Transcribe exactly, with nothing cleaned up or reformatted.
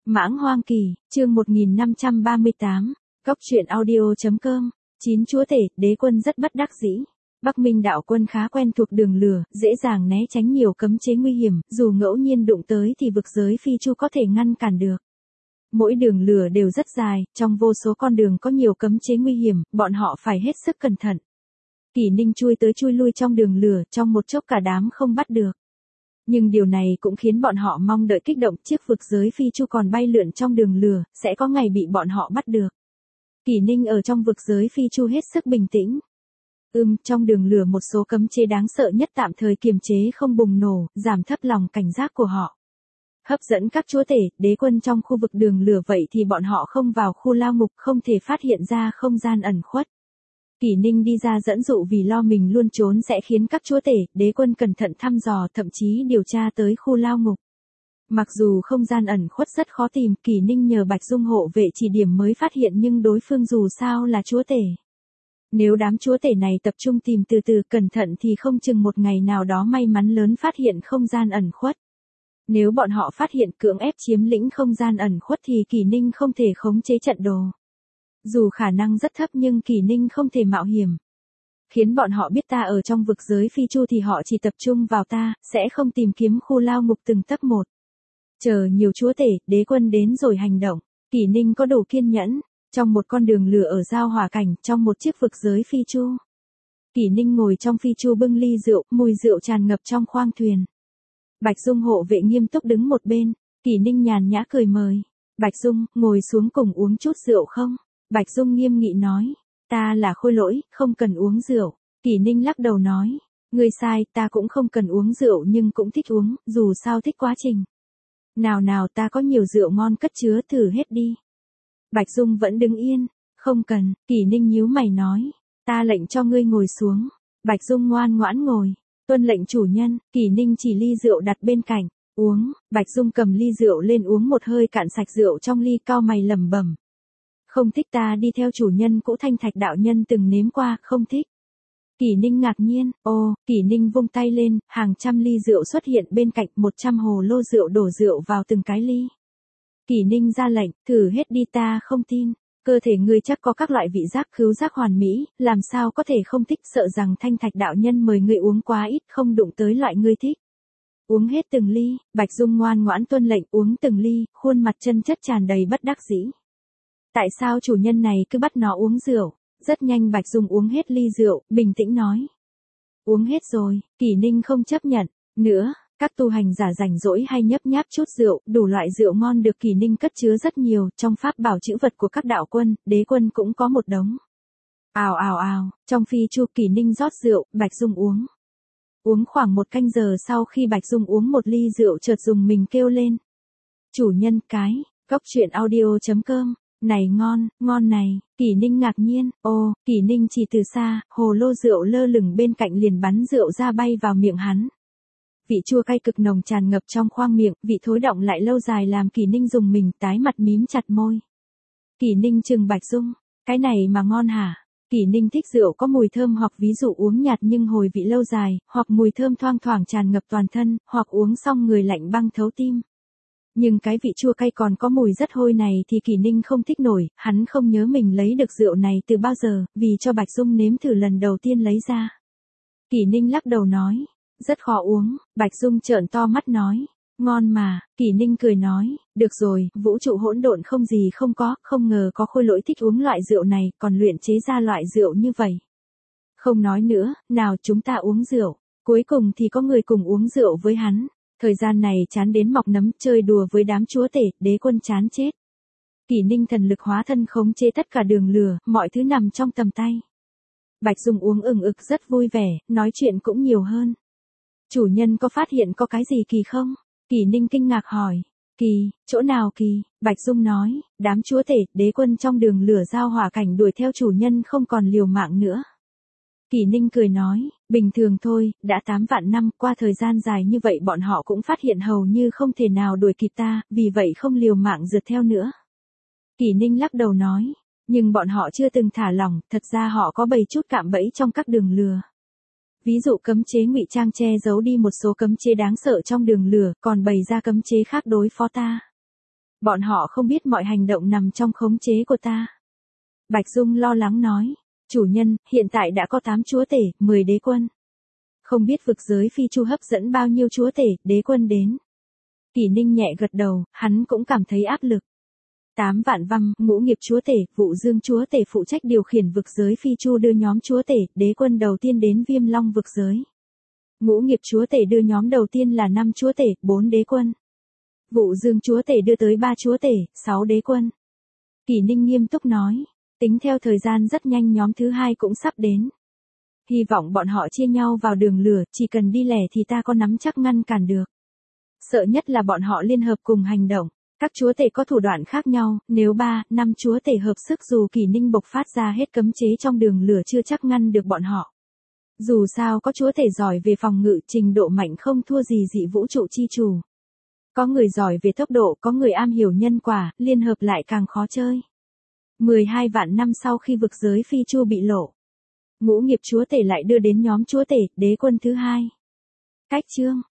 Mãng Hoang Kỳ, chương một nghìn năm trăm ba mươi tám, Cóc truyện audio.com, chín chúa tể, đế quân rất bất đắc dĩ. Bắc Minh đạo quân khá quen thuộc đường lửa, dễ dàng né tránh nhiều cấm chế nguy hiểm, dù ngẫu nhiên đụng tới thì vực giới phi chu có thể ngăn cản được. Mỗi đường lửa đều rất dài, trong vô số con đường có nhiều cấm chế nguy hiểm, bọn họ phải hết sức cẩn thận. Kỷ Ninh chui tới chui lui trong đường lửa, trong một chốc cả đám không bắt được. Nhưng điều này cũng khiến bọn họ mong đợi kích động, chiếc vực giới phi chu còn bay lượn trong đường lửa, sẽ có ngày bị bọn họ bắt được. Kỷ Ninh ở trong vực giới phi chu hết sức bình tĩnh. Ừm, trong đường lửa một số cấm chế đáng sợ nhất tạm thời kiềm chế không bùng nổ, giảm thấp lòng cảnh giác của họ. Hấp dẫn các chúa tể, đế quân trong khu vực đường lửa, vậy thì bọn họ không vào khu lao ngục, không thể phát hiện ra không gian ẩn khuất. Kỷ Ninh đi ra dẫn dụ vì lo mình luôn trốn sẽ khiến các chúa tể, đế quân cẩn thận thăm dò, thậm chí điều tra tới khu lao ngục. Mặc dù không gian ẩn khuất rất khó tìm, Kỷ Ninh nhờ Bạch Dung hộ vệ chỉ điểm mới phát hiện, nhưng đối phương dù sao là chúa tể. Nếu đám chúa tể này tập trung tìm từ từ cẩn thận thì không chừng một ngày nào đó may mắn lớn phát hiện không gian ẩn khuất. Nếu bọn họ phát hiện cưỡng ép chiếm lĩnh không gian ẩn khuất thì Kỷ Ninh không thể khống chế trận đồ. Dù khả năng rất thấp nhưng Kỷ Ninh không thể mạo hiểm. Khiến bọn họ biết ta ở trong vực giới phi chu thì họ chỉ tập trung vào ta, sẽ không tìm kiếm khu lao ngục từng tấc một. Chờ nhiều chúa tể, đế quân đến rồi hành động. Kỷ Ninh có đủ kiên nhẫn. Trong một con đường lửa ở giao hỏa cảnh, trong một chiếc vực giới phi chu. Kỷ Ninh ngồi trong phi chu bưng ly rượu, mùi rượu tràn ngập trong khoang thuyền. Bạch Dung hộ vệ nghiêm túc đứng một bên. Kỷ Ninh nhàn nhã cười mời. Bạch Dung, ngồi xuống cùng uống chút rượu không? Bạch Dung nghiêm nghị nói. Ta là khôi lỗi, không cần uống rượu. Kỷ Ninh lắc đầu nói. Ngươi sai, ta cũng không cần uống rượu nhưng cũng thích uống, dù sao thích quá trình. Nào nào, ta có nhiều rượu ngon cất chứa, thử hết đi. Bạch Dung vẫn đứng yên. Không cần, Kỷ Ninh nhíu mày nói. Ta lệnh cho ngươi ngồi xuống. Bạch Dung ngoan ngoãn ngồi. Tuân lệnh chủ nhân. Kỷ Ninh chỉ ly rượu đặt bên cạnh. Uống. Bạch Dung cầm ly rượu lên uống một hơi cạn sạch rượu trong ly, cau mày lẩm bẩm. Không thích, ta đi theo chủ nhân cũ Thanh Thạch đạo nhân từng nếm qua, không thích. Kỷ Ninh ngạc nhiên. Ô, Kỷ Ninh vung tay lên, hàng trăm ly rượu xuất hiện bên cạnh, một trăm hồ lô rượu đổ rượu vào từng cái ly. Kỷ Ninh ra lệnh, thử hết đi, ta không tin. Cơ thể ngươi chắc có các loại vị giác khứu giác hoàn mỹ, làm sao có thể không thích, sợ rằng Thanh Thạch đạo nhân mời ngươi uống quá ít, không đụng tới loại ngươi thích. Uống hết từng ly. Bạch Dung ngoan ngoãn tuân lệnh, uống từng ly, khuôn mặt chân chất tràn đầy bất đắc dĩ. Tại sao chủ nhân này cứ bắt nó uống rượu? Rất nhanh Bạch Dung uống hết ly rượu, bình tĩnh nói. Uống hết rồi. Kỷ Ninh không chấp nhận. Nữa, các tu hành giả rảnh rỗi hay nhấp nháp chút rượu, đủ loại rượu ngon được Kỷ Ninh cất chứa rất nhiều, trong pháp bảo chữ vật của các đạo quân, đế quân cũng có một đống. Ào ào ào, trong phi chu Kỷ Ninh rót rượu, Bạch Dung uống. Uống khoảng một canh giờ sau khi Bạch Dung uống một ly rượu chợt dùng mình kêu lên. Chủ nhân, cái, Cóc truyện audio.com. Này ngon, ngon này. Kỷ Ninh ngạc nhiên. Ô, Kỷ Ninh chỉ từ xa, hồ lô rượu lơ lửng bên cạnh liền bắn rượu ra bay vào miệng hắn. Vị chua cay cực nồng tràn ngập trong khoang miệng, vị thối đọng lại lâu dài làm Kỷ Ninh dùng mình, tái mặt mím chặt môi. Kỷ Ninh trừng Bạch Dung. Cái này mà ngon hả? Kỷ Ninh thích rượu có mùi thơm, hoặc ví dụ uống nhạt nhưng hồi vị lâu dài, hoặc mùi thơm thoang thoảng tràn ngập toàn thân, hoặc uống xong người lạnh băng thấu tim. Nhưng cái vị chua cay còn có mùi rất hôi này thì Kỷ Ninh không thích nổi, hắn không nhớ mình lấy được rượu này từ bao giờ, vì cho Bạch Dung nếm thử lần đầu tiên lấy ra. Kỷ Ninh lắc đầu nói, rất khó uống. Bạch Dung trợn to mắt nói, ngon mà. Kỷ Ninh cười nói, được rồi, vũ trụ hỗn độn không gì không có, không ngờ có khôi lỗi thích uống loại rượu này, còn luyện chế ra loại rượu như vậy. Không nói nữa, nào chúng ta uống rượu. Cuối cùng thì có người cùng uống rượu với hắn. Thời gian này chán đến mọc nấm, chơi đùa với đám chúa tể, đế quân chán chết. Kỷ Ninh thần lực hóa thân khống chế tất cả đường lửa, mọi thứ nằm trong tầm tay. Bạch Dung uống ừng ực rất vui vẻ, nói chuyện cũng nhiều hơn. Chủ nhân có phát hiện có cái gì kỳ không? Kỷ Ninh kinh ngạc hỏi. Kỳ, chỗ nào kỳ? Bạch Dung nói, đám chúa tể, đế quân trong đường lửa giao hỏa cảnh đuổi theo chủ nhân không còn liều mạng nữa. Kỷ Ninh cười nói, bình thường thôi, đã tám vạn năm, qua thời gian dài như vậy bọn họ cũng phát hiện hầu như không thể nào đuổi kịp ta, vì vậy không liều mạng rượt theo nữa. Kỷ Ninh lắc đầu nói, nhưng bọn họ chưa từng thả lỏng, thật ra họ có bày chút cạm bẫy trong các đường lừa. Ví dụ cấm chế ngụy trang che giấu đi một số cấm chế đáng sợ trong đường lửa, còn bày ra cấm chế khác đối phó ta. Bọn họ không biết mọi hành động nằm trong khống chế của ta. Bạch Dung lo lắng nói. Chủ nhân, hiện tại đã có tám chúa tể, mười đế quân. Không biết vực giới phi chu hấp dẫn bao nhiêu chúa tể, đế quân đến. Kỷ Ninh nhẹ gật đầu, hắn cũng cảm thấy áp lực. Tám vạn văm, ngũ nghiệp chúa tể, Vụ Dương chúa tể phụ trách điều khiển vực giới phi chu đưa nhóm chúa tể, đế quân đầu tiên đến Viêm Long vực giới. Ngũ nghiệp chúa tể đưa nhóm đầu tiên là năm chúa tể, bốn đế quân. Vụ Dương chúa tể đưa tới ba chúa tể, sáu đế quân. Kỷ Ninh nghiêm túc nói, tính theo thời gian rất nhanh nhóm thứ hai cũng sắp đến. Hy vọng bọn họ chia nhau vào đường lửa, chỉ cần đi lẻ thì ta có nắm chắc ngăn cản được. Sợ nhất là bọn họ liên hợp cùng hành động. Các chúa tể có thủ đoạn khác nhau, nếu ba, năm chúa tể hợp sức dù Kỷ Ninh bộc phát ra hết cấm chế trong đường lửa chưa chắc ngăn được bọn họ. Dù sao có chúa tể giỏi về phòng ngự, trình độ mạnh không thua gì dị vũ trụ chi chủ. Có người giỏi về tốc độ, có người am hiểu nhân quả, liên hợp lại càng khó chơi. mười hai vạn năm sau khi vực giới phi chu bị lộ, ngũ nghiệp chúa tể lại đưa đến nhóm chúa tể, đế quân thứ hai. Cách chương